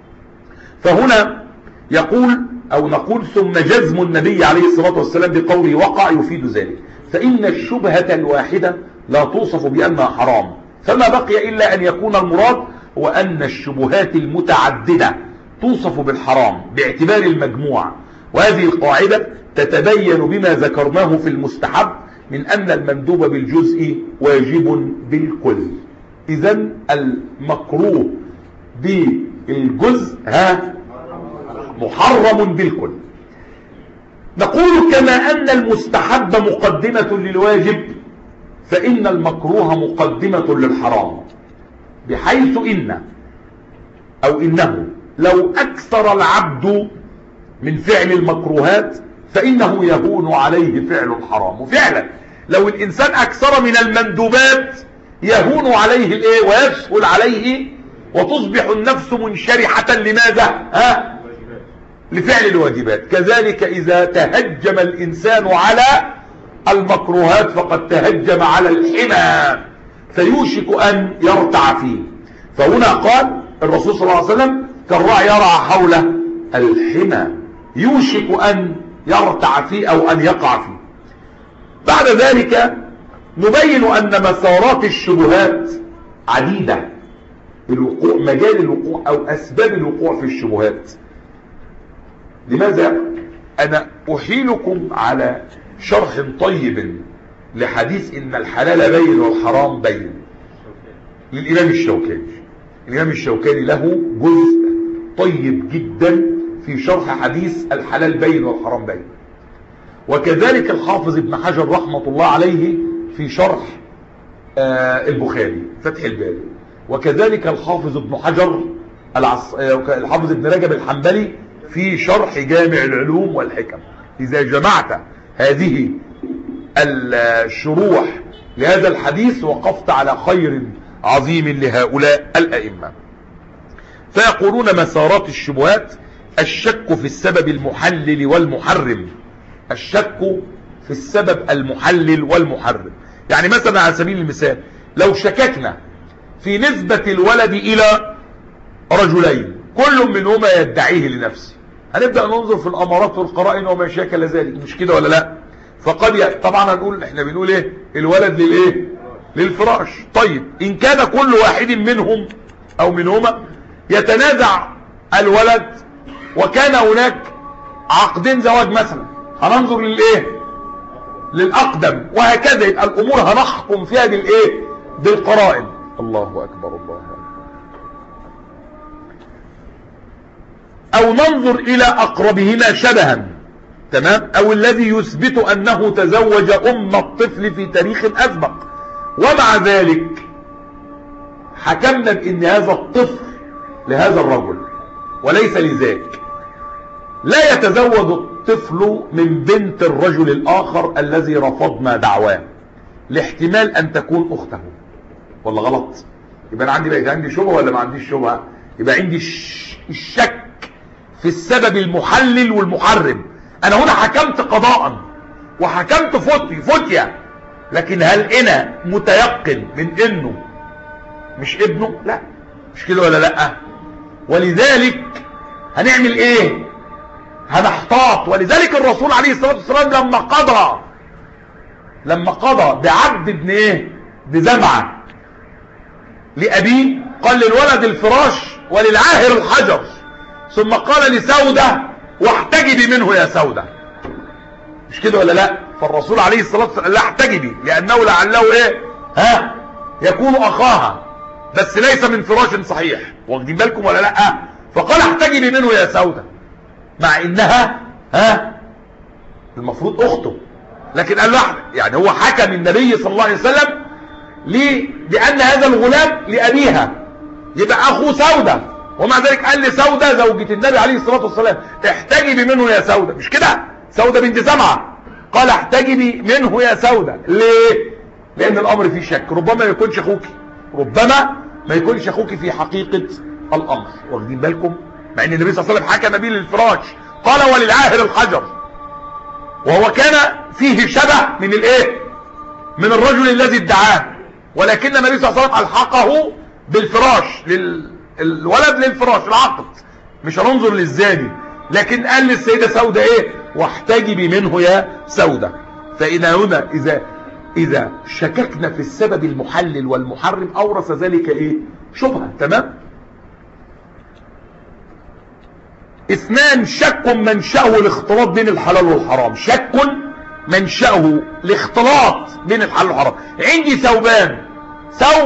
فهنا يقول أو نقول ثم جزم النبي عليه الصلاة والسلام بقوله وقع يفيد ذلك، فإن الشبهة الواحدة لا توصف بأنها حرام، فما بقي إلا أن يكون المراد هو أن الشبهات المتعددة توصف بالحرام باعتبار المجموع. وهذه القاعدة تتبين بما ذكرناه في المستحب من أن المندوب بالجزء واجب بالكل. إذن المكروه بالجزء ها محرم بالكل. نقول كما أن المستحب مقدمة للواجب، فإن المكروه مقدمة للحرام، بحيث إن أو إنه لو أكثر العبد من فعل المكروهات فإنه يهون عليه فعل الحرام. وفعلا لو الانسان اكثر من المندوبات يهون عليه الايه ويسهل عليه، وتصبح النفس منشرحة لماذا؟ ها؟ لفعل الواجبات. كذلك اذا تهجم الانسان على المكروهات فقد تهجم على الحمى فيوشك ان يرتع فيه. فهنا قال الرسول صلى الله عليه وسلم كالراعي يرعى حول الحمى، يوشك ان يرتع فيه او ان يقع فيه. بعد ذلك نبين ان مسارات الشبهات عديدة، الوقوع مجال الوقوع او اسباب الوقوع في الشبهات. لماذا؟ انا احيلكم على شرح طيب لحديث ان الحلال بين والحرام بين للامام الشوكاني. الامام الشوكاني له جزء طيب جدا في شرح حديث الحلال بين والحرام بين، وكذلك الحافظ ابن حجر رحمة الله عليه في شرح آه البخاري فتح الباري، وكذلك الحافظ ابن حجر العص... آه الحافظ ابن رجب الحنبلي في شرح جامع العلوم والحكم. إذا جمعت هذه الشروح لهذا الحديث وقفت على خير عظيم لهؤلاء الأئمة. فيقولون مسارات الشبهات الشك في السبب المحلل والمحرم، الشك في السبب المحلل والمحرم. يعني مثلا على سبيل المثال لو شككنا في نسبة الولد إلى رجلين كل منهما يدعيه لنفسه، هنبدأ ننظر في الأمارات والقرائن وما شاكل ذلك، مش كده ولا لا؟ فقد ي... طبعا هنقول احنا بنقول ايه؟ الولد للايه؟ للفراش. طيب ان كان كل واحد منهم او منهما يتنازع الولد وكان هناك عقدين زواج مثلا، هننظر للايه؟ للاقدم، وهكذا يبقى الامور هنحكم فيها بالايه؟ بالقرائن. الله اكبر الله اكبر. او ننظر الى اقربهما شبها، تمام، او الذي يثبت انه تزوج ام الطفل في تاريخ اسبق، ومع ذلك حكمنا بان هذا الطفل لهذا الرجل وليس لذاك. لا يتزوج الطفل من بنت الرجل الاخر الذي رفضنا دعواه لاحتمال ان تكون اخته، ولا غلط؟ يبقى انا عندي بقى عندي شبهه ولا ما عنديش شبهه؟ يبقى عندي الشك في السبب المحلل والمحرم. انا هنا حكمت قضاء وحكمت فتي فتية، لكن هل انا متيقن من انه مش ابنه؟ لا، مش كده ولا لا؟ ولذلك هنعمل ايه؟ هنحتاط. ولذلك الرسول عليه الصلاة والسلام لما قضى لما قضى بعبد ابن ايه؟ بزمعة لأبيه قال للولد الفراش وللعاهر الحجر، ثم قال لسودة واحتجبي منه يا سودة، مش كده ولا لا؟ فالرسول عليه الصلاة والسلام لا احتجبي لأنه لعله ايه؟ ها؟ يكون أخاها بس ليس من فراش صحيح، واخدين بالكم ولا لا؟ فقال احتجبي منه يا سودة مع انها ها المفروض اخته، لكن قال له يعني هو حكم النبي صلى الله عليه وسلم ليه؟ بأن هذا الغلام لأبيها يبقى أخو سودة، ومع ذلك قال لسودة زوجة النبي عليه الصلاة والسلام احتجبي منه يا سودة، مش كده؟ سودة بنت زمعة قال احتجبي منه يا سودة. ليه؟ لأن الأمر فيه شك، ربما ما يكونش أخوك، ربما ما يكونش أخوك في حقيقة الأمر، واخدين بالكم؟ مع أن النبي صلى الله عليه وسلم حكم به للفراش قال وللعاهر الحجر، وهو كان فيه شبه من الايه؟ من الرجل الذي ادعاه، ولكن النبي صلى الله عليه وسلم الحقه بالفراش، للولد للفراش العقد، مش هننظر للزاني، لكن قال للسيدة سودة ايه؟ واحتجبي منه يا سودة. فإن هنا اذا اذا شككنا في السبب المحلل والمحرم اورث ذلك ايه؟ شبهة. تمام. اثنان شك منشأه الاختلاط بين الحلال والحرام، شك منشأه الاختلاط بين الحلال والحرام. عندي ثوبان، ثوب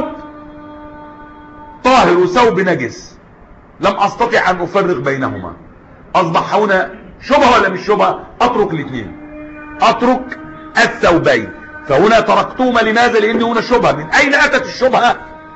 طاهر وثوب نجس، لم استطع ان افرق بينهما، اصبح هنا شبهه ولا مش شبهه؟ اترك الاثنين، اترك الثوبين. فهنا تركتهما لماذا؟ لان هنا شبهه. من اين اتت الشبهه؟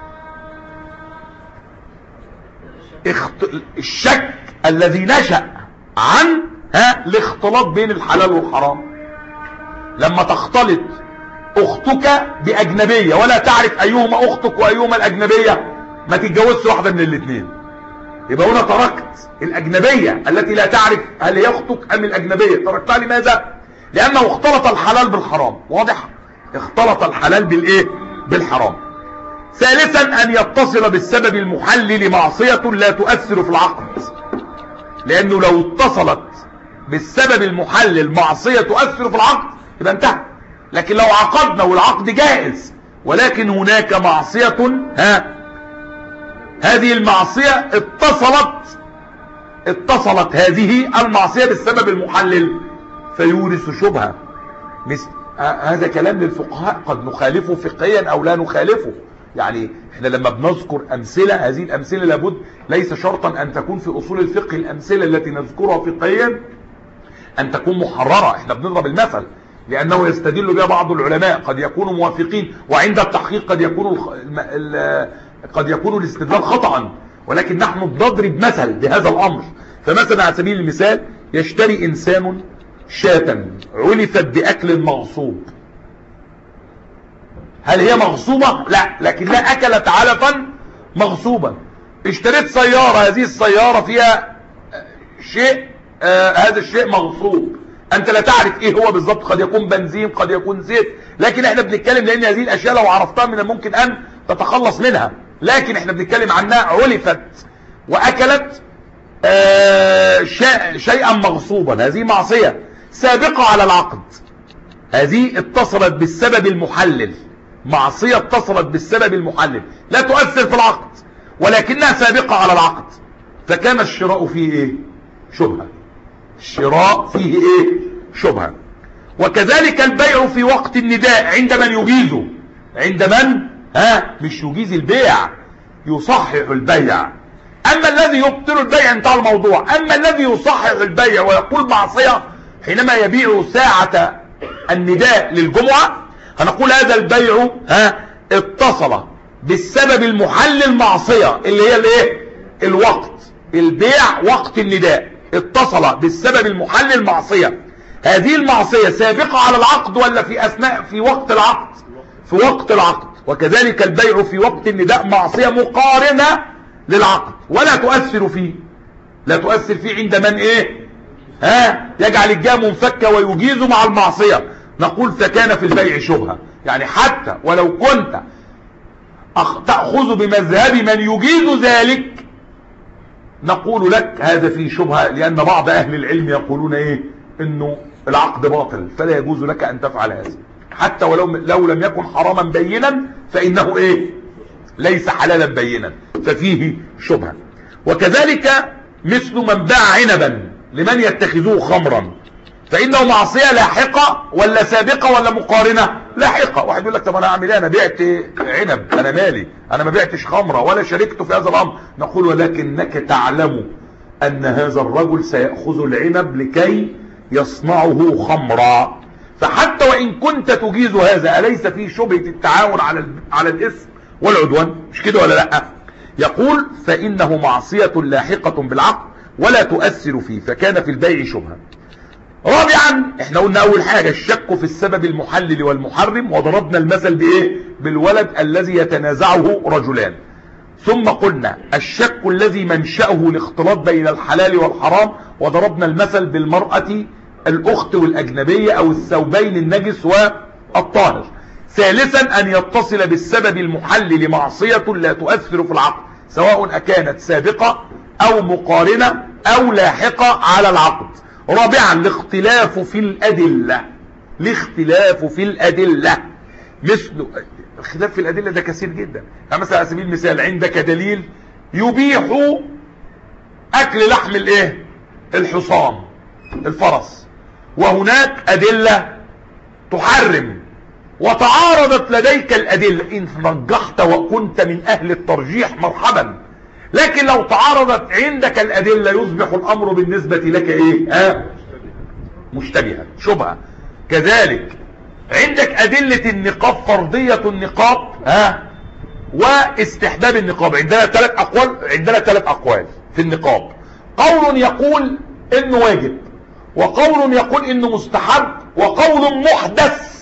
اخت... الشك الذي نشأ عن ها الاختلاط بين الحلال والحرام. لما تختلط اختك باجنبية ولا تعرف ايهما اختك وايهما الاجنبية، ما تتجوزش واحدة من الاثنين. يبقى هنا تركت الاجنبية التي لا تعرف هل هي اختك ام الاجنبية، تركتها لماذا؟ لانه اختلط الحلال بالحرام. واضح؟ اختلط الحلال بالايه؟ بالحرام. ثالثا ان يتصل بالسبب المحلل معصية لا تؤثر في العقد، لانه لو اتصلت بالسبب المحلل معصية تؤثر في العقد يبقى انتهى. لكن لو عقدنا والعقد جائز ولكن هناك معصية، ها هذه المعصية اتصلت اتصلت هذه المعصية بالسبب المحلل فيورث شبهة. مثل هذا كلام للفقهاء قد نخالفه فقهيا او لا نخالفه. يعني احنا لما بنذكر امثلة، هذه الامثلة لابد ليس شرطا ان تكون في اصول الفقه الامثلة التي نذكرها فقهيا ان تكون محررة. احنا بنضرب المثل لانه يستدل بها بعض العلماء، قد يكونوا موافقين وعند التحقيق قد يكون قد يكون الاستدلال خطأ، ولكن نحن بنضرب مثل بهذا الامر. فمثلا على سبيل المثال يشتري انسان شاة علفت باكل مغصوب، هل هي مغصوبة؟ لا، لكن لا اكلت علفا مغصوبا. اشتريت سيارة، هذه السيارة فيها شيء، آه هذا الشيء مغصوب، انت لا تعرف ايه هو بالضبط، قد يكون بنزين قد يكون زيت، لكن احنا بنتكلم لان هذه الاشياء لو عرفتها من الممكن ان تتخلص منها، لكن احنا بنتكلم عنها علفت واكلت آه شيئا مغصوبا. هذه معصية سابقة على العقد، هذه اتصلت بالسبب المحلل، معصية اتصلت بالسبب المحلل لا تؤثر في العقد ولكنها سابقة على العقد، فكان الشراء فيه ايه؟ شبهة. الشراء فيه ايه؟ شبهة. وكذلك البيع في وقت النداء عند من يجيزه، عند من ها مش يجيز البيع، يصحح البيع. اما الذي يبطل البيع انتهى الموضوع. اما الذي يصحح البيع ويقول معصية حينما يبيع ساعة النداء للجمعة، هنقول هذا البيع ها اتصل بالسبب المحلل معصية اللي هي الايه؟ الوقت. البيع وقت النداء اتصل بالسبب المحلل معصية، هذه المعصية سابقة على العقد ولا في اثناء في وقت العقد؟ في وقت العقد. وكذلك البيع في وقت النداء معصية مقارنة للعقد ولا تؤثر فيه، لا تؤثر فيه عند من ايه؟ ها يجعل الجهة منفكة ويجيز مع المعصية. نقول فكان في البيع شبهة. يعني حتى ولو كنت تأخذ بمذهب من يجيز ذلك نقول لك هذا فيه شبهة، لأن بعض أهل العلم يقولون إيه؟ إنه العقد باطل فلا يجوز لك أن تفعل هذا، حتى ولو لو لم يكن حراما بينا فإنه إيه؟ ليس حلالا بينا، ففيه شبهة. وكذلك مثل من باع عنبا لمن يتخذوه خمرا، فإنه معصية لاحقة ولا سابقة ولا مقارنة؟ لاحقة. واحد يقول لك طب أنا أعمل إيه؟ أنا بعت عنب، أنا مالي، أنا ما بعتش خمرة ولا شاركته في هذا الأمر. نقول ولكنك تعلم أن هذا الرجل سيأخذ العنب لكي يصنعه خمرا، فحتى وإن كنت تجيز هذا أليس فيه شبهة التعاون على على الإثم والعدوان؟ مش كده ولا لأ؟ يقول فإنه معصية لاحقة بالعقد ولا تؤثر فيه، فكان في البيع شبهة. رابعا احنا قلنا اول حاجة الشك في السبب المحلل والمحرم، وضربنا المثل بايه؟ بالولد الذي يتنازعه رجلان. ثم قلنا الشك الذي منشأه الاختلاط بين الحلال والحرام، وضربنا المثل بالمرأة الاخت والاجنبية او الثوبين النجس والطاهر. ثالثا ان يتصل بالسبب المحلل معصية لا تؤثر في العقد، سواء اكانت سابقة او مقارنة او لاحقة على العقد. رابعا الاختلاف في الادلة، الاختلاف في الادلة مثل الخلاف في الادلة ده كثير جدا. يعني مثلا على سبيل المثال عندك دليل يبيح اكل لحم الايه؟ الحصان الفرس، وهناك ادلة تحرم، وتعارضت لديك الادلة، ان رجحت وكنت من اهل الترجيح مرحبا، لكن لو تعارضت عندك الادلة يصبح الامر بالنسبة لك ايه؟ ها مشتبها، شبهة. كذلك عندك ادلة النقاب، فرضية النقاب ها واستحباب النقاب. عندنا ثلاث اقوال، عندنا ثلاث اقوال في النقاب. قول يقول انه واجب، وقول يقول انه مستحب، وقول محدث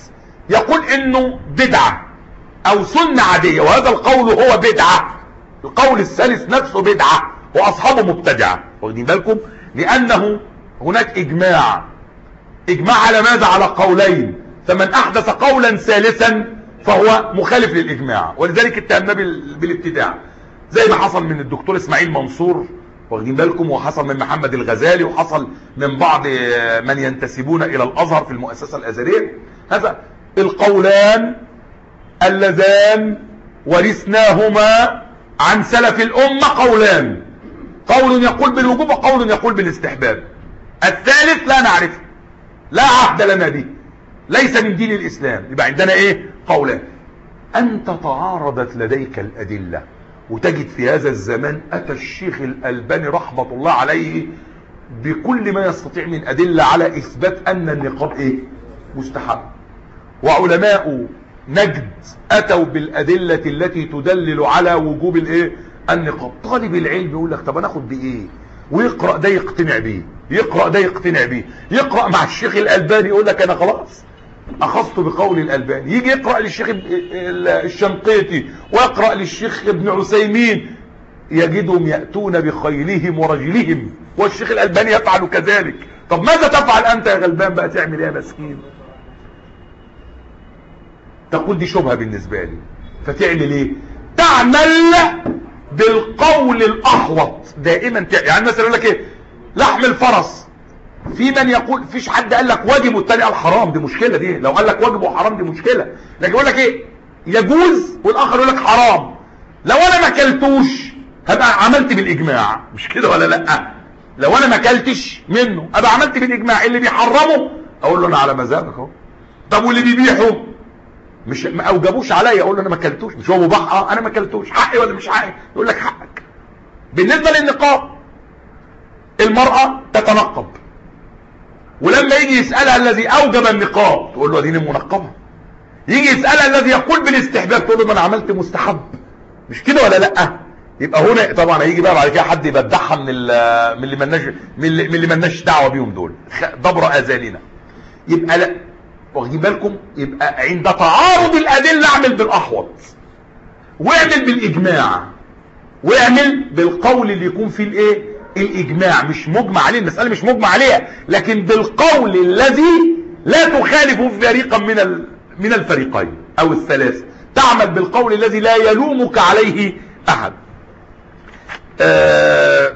يقول انه بدعة او سنة عادية، وهذا القول هو بدعة، القول الثالث نفسه بدعة واصحابه مبتدعة. واخدين بالكم؟ لانه هناك اجماع، اجماع على ماذا؟ على قولين، فمن احدث قولا ثالثا فهو مخالف للاجماع، ولذلك اتهمنا بالابتداع، زي ما حصل من الدكتور اسماعيل منصور، واخدين بالكم، وحصل من محمد الغزالي، وحصل من بعض من ينتسبون الى الازهر في المؤسسة الازهرية. هذا القولان اللذان ورثناهما عن سلف الامة قولان، قول يقول بالوجوب وقول يقول بالاستحباب، الثالث لا نعرفه، لا عهد لنا به، ليس من دين الاسلام. يبقى عندنا ايه؟ قولان. انت تعارضت لديك الادلة، وتجد في هذا الزمان اتى الشيخ الألباني رحمة الله عليه بكل ما يستطيع من ادلة على اثبات ان النقاب ايه؟ مستحب. وعلماء نجد اتوا بالادلة التي تدلل على وجوب الايه؟ النقاب. طالب العلم يقول لك طب انا اخد بايه؟ ويقرأ ده يقتنع بيه، يقرأ ده يقتنع بيه، يقرأ مع الشيخ الألباني يقول لك انا خلاص اخذت بقول الألباني، يجي يقرأ للشيخ الشنقيطي ويقرأ للشيخ ابن عثيمين، يجدهم يأتون بخيلهم ورجلهم، والشيخ الألباني يفعل كذلك. طب ماذا تفعل انت يا غلبان بقى؟ تعمل ايه يا مسكين؟ تقول دي شبهة بالنسبة لي، فتعمل ايه؟ تعمل بالقول الاحوط دائما. يعني مثلا يقول لك ايه؟ لحم الفرس، في من يقول فيش حد قال لك واجب والتاني قال حرام، دي مشكلة دي، لو قال لك واجب وحرام دي مشكلة، لكن يقول لك ايه؟ يجوز والاخر يقول لك حرام، لو انا ما اكلتوش هبقى عملت بالاجماع، مش كده ولا لا؟ لو انا ما اكلتش منه ابقى عملت بالاجماع. اللي بيحرمه اقول له انا على مزاجك اهو. طب واللي بيبيحه مش ما اوجبوش عليا، اقول له انا ما اكلتوش، مش هو مباح؟ اه انا ما اكلتوش، حقي ولا مش حقي؟ يقول لك حقك. بالنسبه للنقاب، المراه تتنقب، ولما يجي يسالها الذي اوجب النقاب تقول له اديني منقبه، يجي يسالها الذي يقول بالاستحباب تقول له ما انا عملت مستحب، مش كده ولا لا؟ يبقى هنا طبعا هيجي بقى بعد كده حد يبدعها من من اللي مالناش من اللي مالناش دعوه بيهم دول، دبر اذاننا. يبقى لا، واخدين بالكم؟ يبقى عند تعارض الادله اعمل بالاحوط، واعمل بالاجماع، واعمل بالقول اللي يكون فيه الايه؟ الاجماع، مش مجمع عليه، المساله مش مجمع عليها، لكن بالقول الذي لا تخالف فريقا من ال... من الفريقين او الثلاثه. تعمل بالقول الذي لا يلومك عليه احد. آه...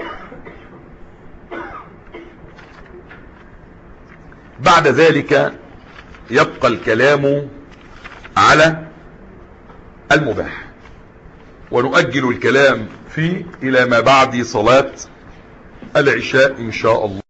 بعد ذلك يبقى الكلام على المباح، ونؤجل الكلام فيه إلى ما بعد صلاة العشاء إن شاء الله.